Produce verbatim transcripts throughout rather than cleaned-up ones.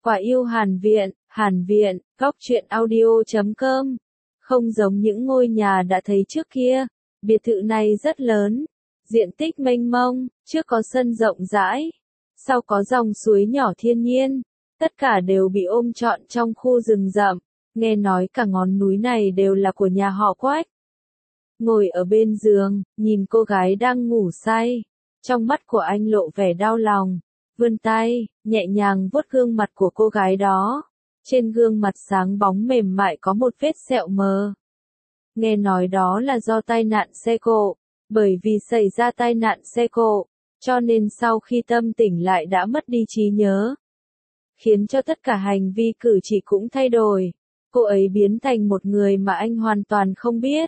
Quả yêu Hàn Viện, Hàn Viện, góc truyện audio chấm com. Không giống những ngôi nhà đã thấy trước kia, biệt thự này rất lớn, diện tích mênh mông, trước có sân rộng rãi, sau có dòng suối nhỏ thiên nhiên, tất cả đều bị ôm trọn trong khu rừng rậm, nghe nói cả ngọn núi này đều là của nhà họ Quách. Ngồi ở bên giường, nhìn cô gái đang ngủ say, trong mắt của anh lộ vẻ đau lòng, vươn tay, nhẹ nhàng vuốt gương mặt của cô gái đó. Trên gương mặt sáng bóng mềm mại có một vết sẹo mờ. Nghe nói đó là do tai nạn xe cộ, bởi vì xảy ra tai nạn xe cộ, cho nên sau khi tâm tỉnh lại đã mất đi trí nhớ. Khiến cho tất cả hành vi cử chỉ cũng thay đổi, cô ấy biến thành một người mà anh hoàn toàn không biết.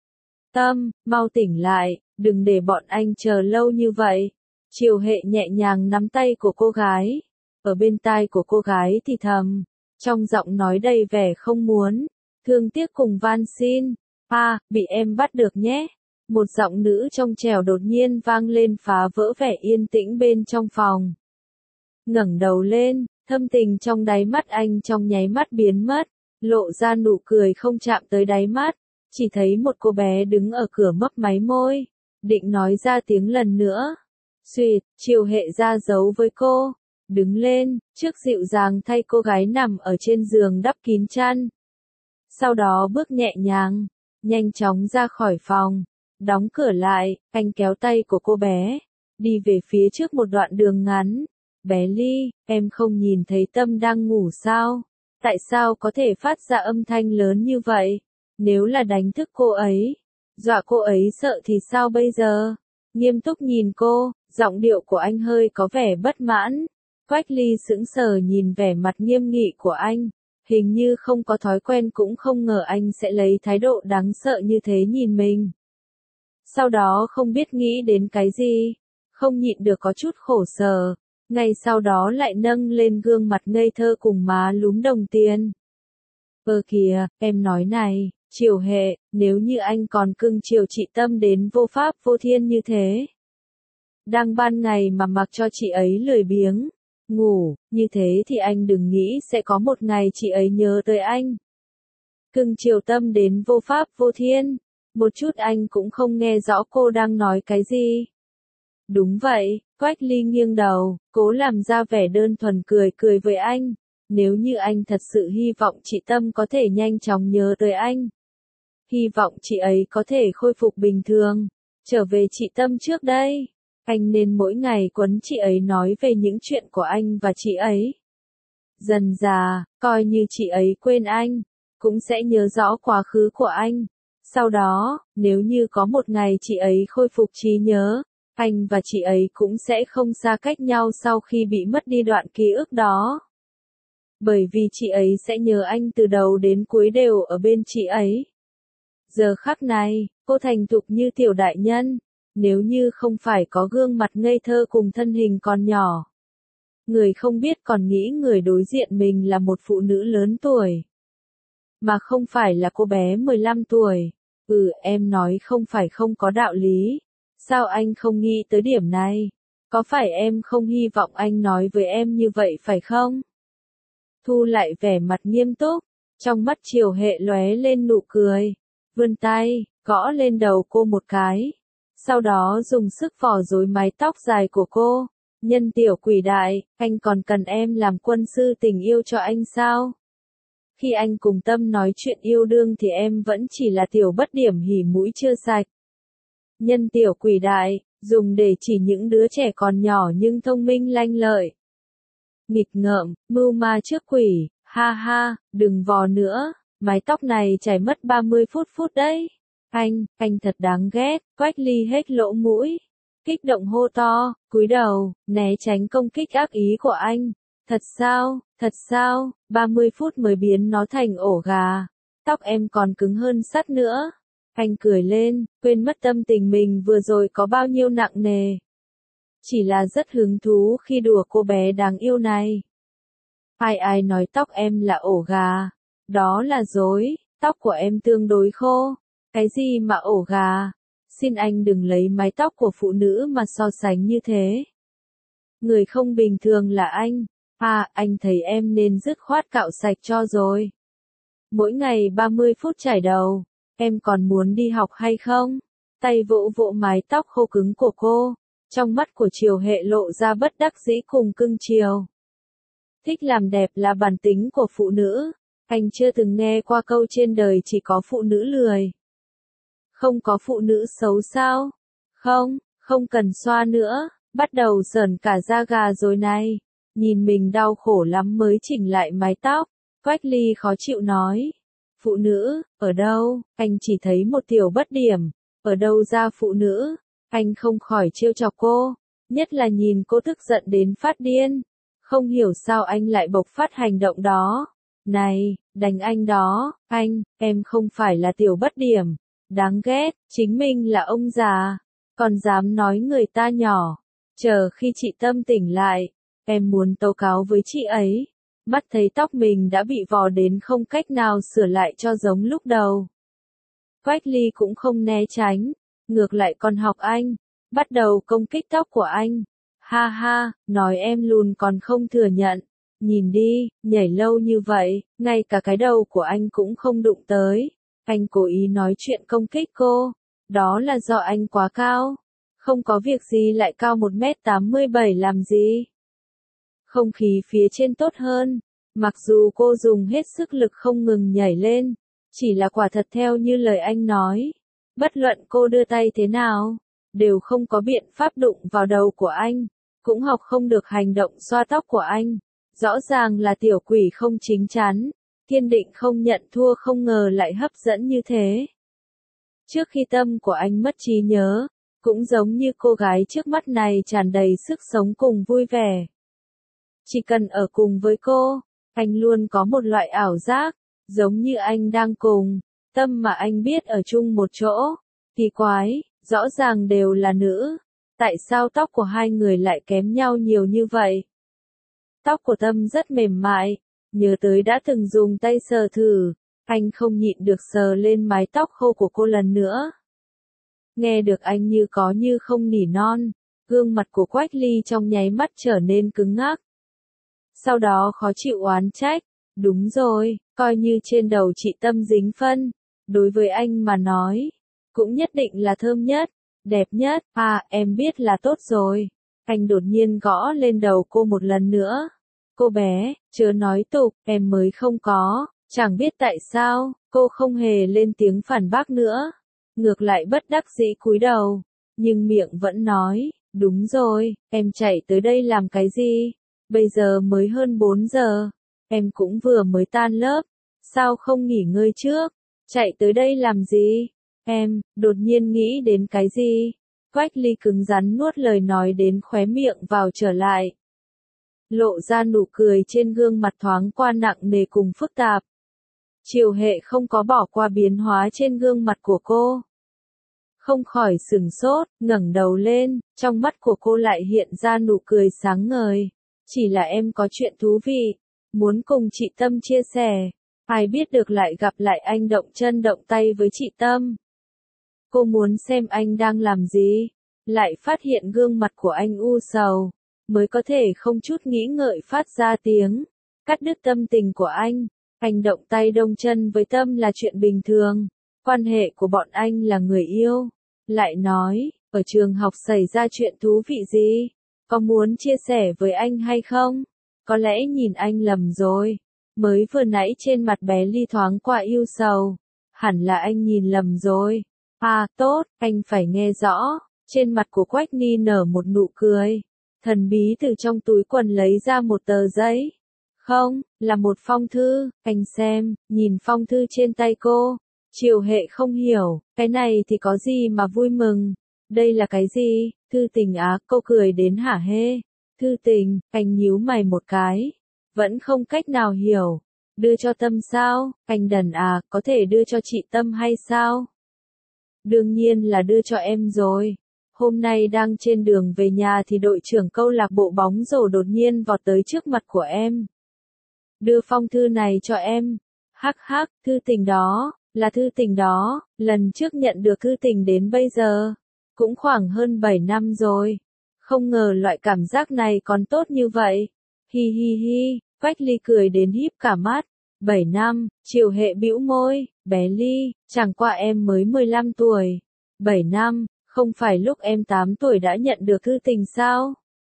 Tâm, mau tỉnh lại, đừng để bọn anh chờ lâu như vậy. Triều Hệ nhẹ nhàng nắm tay của cô gái, ở bên tai của cô gái thì thầm, trong giọng nói đầy vẻ không muốn, thương tiếc cùng van xin, "A, bị em bắt được nhé." Một giọng nữ trong trẻo đột nhiên vang lên phá vỡ vẻ yên tĩnh bên trong phòng. Ngẩng đầu lên, thâm tình trong đáy mắt anh trong nháy mắt biến mất, lộ ra nụ cười không chạm tới đáy mắt, chỉ thấy một cô bé đứng ở cửa mấp máy môi, định nói ra tiếng lần nữa. Xuyệt, Triều Hệ ra dấu với cô, đứng lên, trước dịu dàng thay cô gái nằm ở trên giường đắp kín chăn. Sau đó bước nhẹ nhàng, nhanh chóng ra khỏi phòng, đóng cửa lại, anh kéo tay của cô bé, đi về phía trước một đoạn đường ngắn. "Bé Ly, em không nhìn thấy Tâm đang ngủ sao? Tại sao có thể phát ra âm thanh lớn như vậy? Nếu là đánh thức cô ấy, dọa cô ấy sợ thì sao bây giờ?" Nghiêm túc nhìn cô, giọng điệu của anh hơi có vẻ bất mãn. Quách Ly sững sờ nhìn vẻ mặt nghiêm nghị của anh, hình như không có thói quen cũng không ngờ anh sẽ lấy thái độ đáng sợ như thế nhìn mình. Sau đó không biết nghĩ đến cái gì, không nhịn được có chút khổ sở, ngay sau đó lại nâng lên gương mặt ngây thơ cùng má lúm đồng tiền. "Ơ kìa, em nói này, Triều Hệ, nếu như anh còn cưng chiều chị Tâm đến vô pháp vô thiên như thế, đang ban ngày mà mặc cho chị ấy lười biếng, ngủ, như thế thì anh đừng nghĩ sẽ có một ngày chị ấy nhớ tới anh. Cưng chiều Tâm đến vô pháp vô thiên." Một chút anh cũng không nghe rõ cô đang nói cái gì. "Đúng vậy." Quách Ly nghiêng đầu, cố làm ra vẻ đơn thuần cười cười với anh. "Nếu như anh thật sự hy vọng chị Tâm có thể nhanh chóng nhớ tới anh, hy vọng chị ấy có thể khôi phục bình thường, trở về chị Tâm trước đây, anh nên mỗi ngày quấn chị ấy nói về những chuyện của anh và chị ấy. Dần dà, coi như chị ấy quên anh, cũng sẽ nhớ rõ quá khứ của anh. Sau đó, nếu như có một ngày chị ấy khôi phục trí nhớ, anh và chị ấy cũng sẽ không xa cách nhau sau khi bị mất đi đoạn ký ức đó. Bởi vì chị ấy sẽ nhớ anh từ đầu đến cuối đều ở bên chị ấy." Giờ khắc này, cô thành thục như tiểu đại nhân, nếu như không phải có gương mặt ngây thơ cùng thân hình còn nhỏ. Người không biết còn nghĩ người đối diện mình là một phụ nữ lớn tuổi, mà không phải là cô bé mười lăm tuổi. "Ừ, em nói không phải không có đạo lý. Sao anh không nghĩ tới điểm này? Có phải em không hy vọng anh nói với em như vậy phải không?" Thu lại vẻ mặt nghiêm túc, trong mắt Triều Hệ lóe lên nụ cười, vươn tay, gõ lên đầu cô một cái. Sau đó dùng sức vò rối mái tóc dài của cô. "Nhân tiểu quỷ đại, anh còn cần em làm quân sư tình yêu cho anh sao? Khi anh cùng Tâm nói chuyện yêu đương thì em vẫn chỉ là tiểu bất điểm hỉ mũi chưa sạch. Nhân tiểu quỷ đại, dùng để chỉ những đứa trẻ còn nhỏ nhưng thông minh lanh lợi. Nghịch ngợm, mưu ma trước quỷ, ha ha, đừng vò nữa, mái tóc này chảy mất ba mươi phút phút đấy. Anh, anh thật đáng ghét." Quách Ly hết lỗ mũi, kích động hô to, cúi đầu, né tránh công kích ác ý của anh. "Thật sao, thật sao, ba mươi phút mới biến nó thành ổ gà. Tóc em còn cứng hơn sắt nữa." Anh cười lên, quên mất tâm tình mình vừa rồi có bao nhiêu nặng nề. Chỉ là rất hứng thú khi đùa cô bé đáng yêu này. "Ai ai nói tóc em là ổ gà? Đó là dối, tóc của em tương đối khô. Cái gì mà ổ gà? Xin anh đừng lấy mái tóc của phụ nữ mà so sánh như thế. Người không bình thường là anh. À, anh thấy em nên dứt khoát cạo sạch cho rồi. Mỗi ngày ba mươi phút chải đầu, em còn muốn đi học hay không? Tay vỗ vỗ mái tóc khô cứng của cô, trong mắt của Triều Hệ lộ ra bất đắc dĩ cùng cưng chiều. Thích làm đẹp là bản tính của phụ nữ, anh chưa từng nghe qua câu trên đời chỉ có phụ nữ lười. Không có phụ nữ xấu sao? Không, không cần xoa nữa, bắt đầu sờn cả da gà rồi này. Nhìn mình đau khổ lắm mới chỉnh lại mái tóc, Quách Ly khó chịu nói. Phụ nữ, ở đâu? Anh chỉ thấy một tiểu bất điểm, ở đâu ra phụ nữ? Anh không khỏi trêu chọc cô, nhất là nhìn cô tức giận đến phát điên. Không hiểu sao anh lại bộc phát hành động đó. Này, đánh anh đó, anh, em không phải là tiểu bất điểm. Đáng ghét, chính mình là ông già, còn dám nói người ta nhỏ. Chờ khi chị Tâm tỉnh lại, em muốn tố cáo với chị ấy. Mắt thấy tóc mình đã bị vò đến không cách nào sửa lại cho giống lúc đầu. Quách Ly cũng không né tránh, ngược lại còn học anh, bắt đầu công kích tóc của anh. Ha ha, nói em lùn còn không thừa nhận. Nhìn đi, nhảy lâu như vậy, ngay cả cái đầu của anh cũng không đụng tới. Anh cố ý nói chuyện công kích cô. Đó là do anh quá cao. Không có việc gì lại cao một mét tám mươi bảy làm gì. Không khí phía trên tốt hơn. Mặc dù cô dùng hết sức lực không ngừng nhảy lên. Chỉ là quả thật theo như lời anh nói. Bất luận cô đưa tay thế nào, đều không có biện pháp đụng vào đầu của anh. Cũng học không được hành động xoa tóc của anh. Rõ ràng là tiểu quỷ không chính chắn. Kiên định không nhận thua không ngờ lại hấp dẫn như thế. Trước khi tâm của anh mất trí nhớ, cũng giống như cô gái trước mắt này tràn đầy sức sống cùng vui vẻ. Chỉ cần ở cùng với cô, anh luôn có một loại ảo giác, giống như anh đang cùng Tâm mà anh biết ở chung một chỗ. Kỳ quái, rõ ràng đều là nữ, tại sao tóc của hai người lại kém nhau nhiều như vậy? Tóc của Tâm rất mềm mại, nhớ tới đã từng dùng tay sờ thử, anh không nhịn được sờ lên mái tóc khô của cô lần nữa. Nghe được anh như có như không nỉ non, gương mặt của Quách Ly trong nháy mắt trở nên cứng ngắc. Sau đó khó chịu oán trách, đúng rồi, coi như trên đầu chị Tâm dính phân, đối với anh mà nói, cũng nhất định là thơm nhất, đẹp nhất, à em biết là tốt rồi. Anh đột nhiên gõ lên đầu cô một lần nữa. Cô bé, chớ nói tục, em mới không có, chẳng biết tại sao, cô không hề lên tiếng phản bác nữa. Ngược lại bất đắc dĩ cúi đầu, nhưng miệng vẫn nói, đúng rồi, em chạy tới đây làm cái gì? Bây giờ mới hơn bốn giờ, em cũng vừa mới tan lớp, sao không nghỉ ngơi trước? Chạy tới đây làm gì? Em, đột nhiên nghĩ đến cái gì? Quách Ly cứng rắn nuốt lời nói đến khóe miệng vào trở lại. Lộ ra nụ cười trên gương mặt thoáng qua nặng nề cùng phức tạp. Triều Hệ không có bỏ qua biến hóa trên gương mặt của cô. Không khỏi sửng sốt, ngẩng đầu lên, trong mắt của cô lại hiện ra nụ cười sáng ngời. Chỉ là em có chuyện thú vị, muốn cùng chị Tâm chia sẻ. Ai biết được lại gặp lại anh động chân động tay với chị Tâm. Cô muốn xem anh đang làm gì, lại phát hiện gương mặt của anh u sầu, mới có thể không chút nghĩ ngợi phát ra tiếng, cắt đứt tâm tình của anh. Anh động tay động chân với Tâm là chuyện bình thường, quan hệ của bọn anh là người yêu. Lại nói, ở trường học xảy ra chuyện thú vị gì, có muốn chia sẻ với anh hay không? Có lẽ nhìn anh lầm rồi, mới vừa nãy trên mặt bé Ly thoáng qua yêu sầu, hẳn là anh nhìn lầm rồi. À, tốt, anh phải nghe rõ. Trên mặt của Quách Ni nở một nụ cười, thần bí từ trong túi quần lấy ra một tờ giấy. Không, là một phong thư, anh xem, nhìn phong thư trên tay cô. Triều Hệ không hiểu, cái này thì có gì mà vui mừng? Đây là cái gì? Thư tình á, cô cười đến hả hê. Thư tình, anh nhíu mày một cái, vẫn không cách nào hiểu. Đưa cho Tâm sao? Anh đần à, có thể đưa cho chị Tâm hay sao? Đương nhiên là đưa cho em rồi. Hôm nay đang trên đường về nhà thì đội trưởng câu lạc bộ bóng rổ đột nhiên vọt tới trước mặt của em. Đưa phong thư này cho em. Hắc hắc, thư tình đó, là thư tình đó, lần trước nhận được thư tình đến bây giờ, cũng khoảng hơn bảy năm rồi. Không ngờ loại cảm giác này còn tốt như vậy. Hi hi hi, Quách Ly cười đến híp cả mắt. bảy năm, Triều Hệ bĩu môi, bé Ly, chẳng qua em mới mười lăm tuổi. bảy năm, không phải lúc em tám tuổi đã nhận được thư tình sao?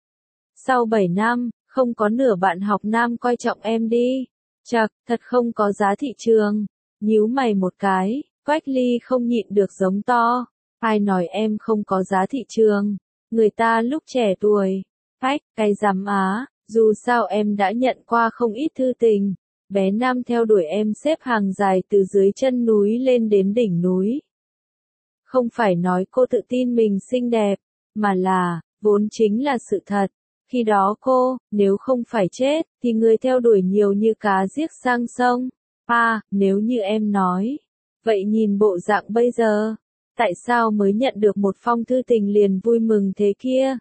Sau bảy năm, không có nửa bạn học nam coi trọng em đi. Chậc, thật không có giá thị trường. Nhíu mày một cái, Quách Ly không nhịn được giống to. Ai nói em không có giá thị trường? Người ta lúc trẻ tuổi. Phách, cái dám á, dù sao em đã nhận qua không ít thư tình. Bé Nam theo đuổi em xếp hàng dài từ dưới chân núi lên đến đỉnh núi. Không phải nói cô tự tin mình xinh đẹp, mà là, vốn chính là sự thật. Khi đó cô, nếu không phải chết, thì người theo đuổi nhiều như cá giết sang sông. À, nếu như em nói. Vậy nhìn bộ dạng bây giờ, tại sao mới nhận được một phong thư tình liền vui mừng thế kia?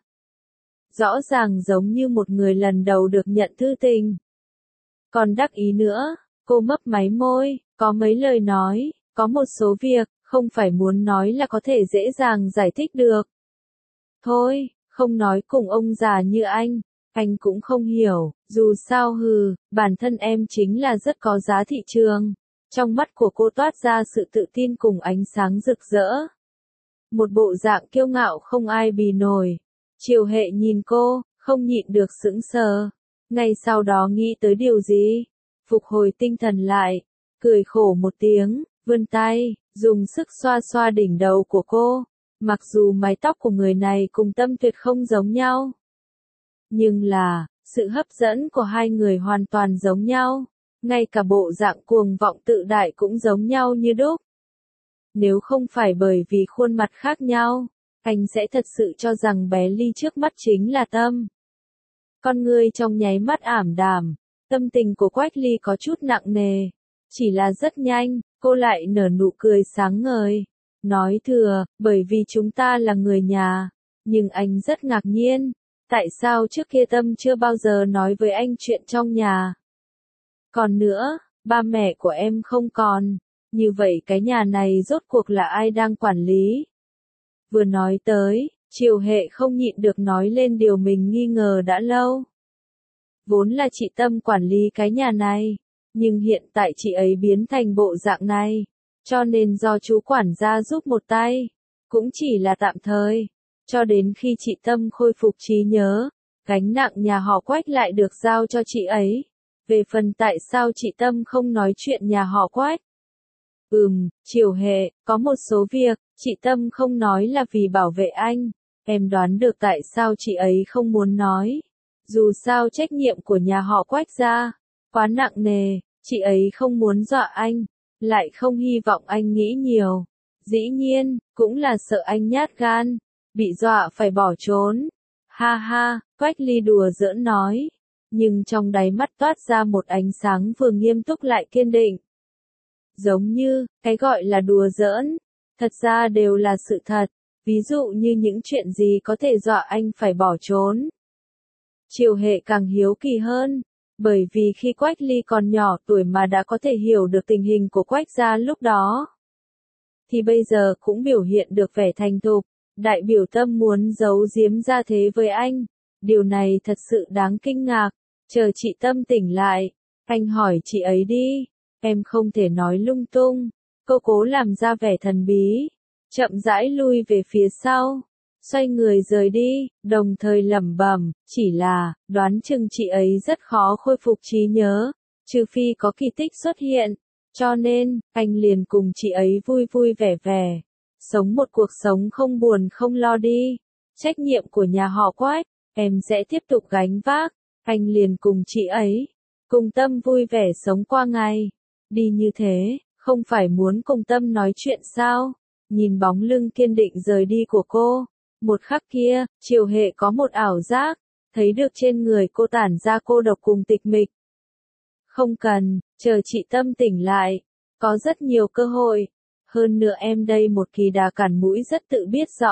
Rõ ràng giống như một người lần đầu được nhận thư tình. Còn đắc ý nữa, cô mấp máy môi, có mấy lời nói, có một số việc, không phải muốn nói là có thể dễ dàng giải thích được. Thôi, không nói cùng ông già như anh, anh cũng không hiểu, dù sao hừ, bản thân em chính là rất có giá thị trường. Trong mắt của cô toát ra sự tự tin cùng ánh sáng rực rỡ. Một bộ dạng kiêu ngạo không ai bì nổi. Triều Hệ nhìn cô, không nhịn được sững sờ. Ngay sau đó nghĩ tới điều gì? Phục hồi tinh thần lại, cười khổ một tiếng, vươn tay, dùng sức xoa xoa đỉnh đầu của cô. Mặc dù mái tóc của người này cùng Tâm Tuyệt không giống nhau, nhưng là, sự hấp dẫn của hai người hoàn toàn giống nhau. Ngay cả bộ dạng cuồng vọng tự đại cũng giống nhau như đúc. Nếu không phải bởi vì khuôn mặt khác nhau, anh sẽ thật sự cho rằng bé Ly trước mắt chính là Tâm. Con người trong nháy mắt ảm đạm, tâm tình của Quách Ly có chút nặng nề. Chỉ là rất nhanh, cô lại nở nụ cười sáng ngời. Nói thừa, bởi vì chúng ta là người nhà. Nhưng anh rất ngạc nhiên. Tại sao trước kia Tâm chưa bao giờ nói với anh chuyện trong nhà? Còn nữa, ba mẹ của em không còn. Như vậy cái nhà này rốt cuộc là ai đang quản lý? Vừa nói tới, Triều Hệ không nhịn được nói lên điều mình nghi ngờ đã lâu. Vốn là chị Tâm quản lý cái nhà này, nhưng hiện tại chị ấy biến thành bộ dạng này, cho nên do chú quản gia giúp một tay, cũng chỉ là tạm thời, cho đến khi chị Tâm khôi phục trí nhớ, gánh nặng nhà họ Quách lại được giao cho chị ấy. Về phần tại sao chị Tâm không nói chuyện nhà họ Quách? Ừm, Triều Hệ, có một số việc, chị Tâm không nói là vì bảo vệ anh. Em đoán được tại sao chị ấy không muốn nói. Dù sao trách nhiệm của nhà họ Quách gia quá nặng nề, chị ấy không muốn dọa anh, lại không hy vọng anh nghĩ nhiều. Dĩ nhiên, cũng là sợ anh nhát gan, bị dọa phải bỏ trốn. Ha ha, Quách Ly đùa giỡn nói, nhưng trong đáy mắt toát ra một ánh sáng vừa nghiêm túc lại kiên định. Giống như, cái gọi là đùa giỡn, thật ra đều là sự thật, ví dụ như những chuyện gì có thể dọa anh phải bỏ trốn. Triều Hệ càng hiếu kỳ hơn, bởi vì khi Quách Ly còn nhỏ tuổi mà đã có thể hiểu được tình hình của Quách gia lúc đó, thì bây giờ cũng biểu hiện được vẻ thành thục, đại biểu Tâm muốn giấu giếm ra thế với anh. Điều này thật sự đáng kinh ngạc. Chờ chị Tâm tỉnh lại, anh hỏi chị ấy đi. Em không thể nói lung tung. Cô cố làm ra vẻ thần bí, chậm rãi lui về phía sau, xoay người rời đi, đồng thời lẩm bẩm, chỉ là, đoán chừng chị ấy rất khó khôi phục trí nhớ, trừ phi có kỳ tích xuất hiện. Cho nên, anh liền cùng chị ấy vui vui vẻ vẻ, sống một cuộc sống không buồn không lo đi. Trách nhiệm của nhà họ Quách, em sẽ tiếp tục gánh vác. Anh liền cùng chị ấy, cùng Tâm vui vẻ sống qua ngày. Đi như thế, không phải muốn cùng Tâm nói chuyện sao? Nhìn bóng lưng kiên định rời đi của cô, một khắc kia, Triều Hệ có một ảo giác, thấy được trên người cô tản ra cô độc cùng tịch mịch. Không cần, chờ chị Tâm tỉnh lại, có rất nhiều cơ hội. Hơn nữa em đây một kỳ đà cản mũi rất tự biết rõ.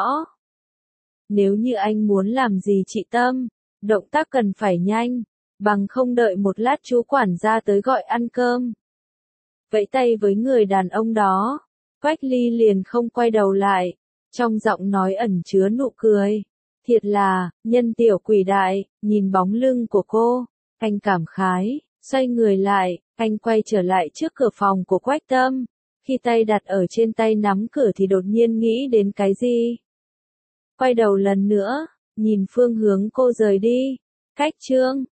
Nếu như anh muốn làm gì chị Tâm, động tác cần phải nhanh, bằng không đợi một lát chú quản gia tới gọi ăn cơm. Vẫy tay với người đàn ông đó, Quách Ly liền không quay đầu lại, trong giọng nói ẩn chứa nụ cười. Thiệt là, nhân tiểu quỷ đại, nhìn bóng lưng của cô, Anh cảm khái, xoay người lại, anh quay trở lại trước cửa phòng của Quách Tâm. Khi tay đặt ở trên tay nắm cửa thì đột nhiên nghĩ đến cái gì. Quay đầu lần nữa, nhìn phương hướng cô rời đi. Cách Trương.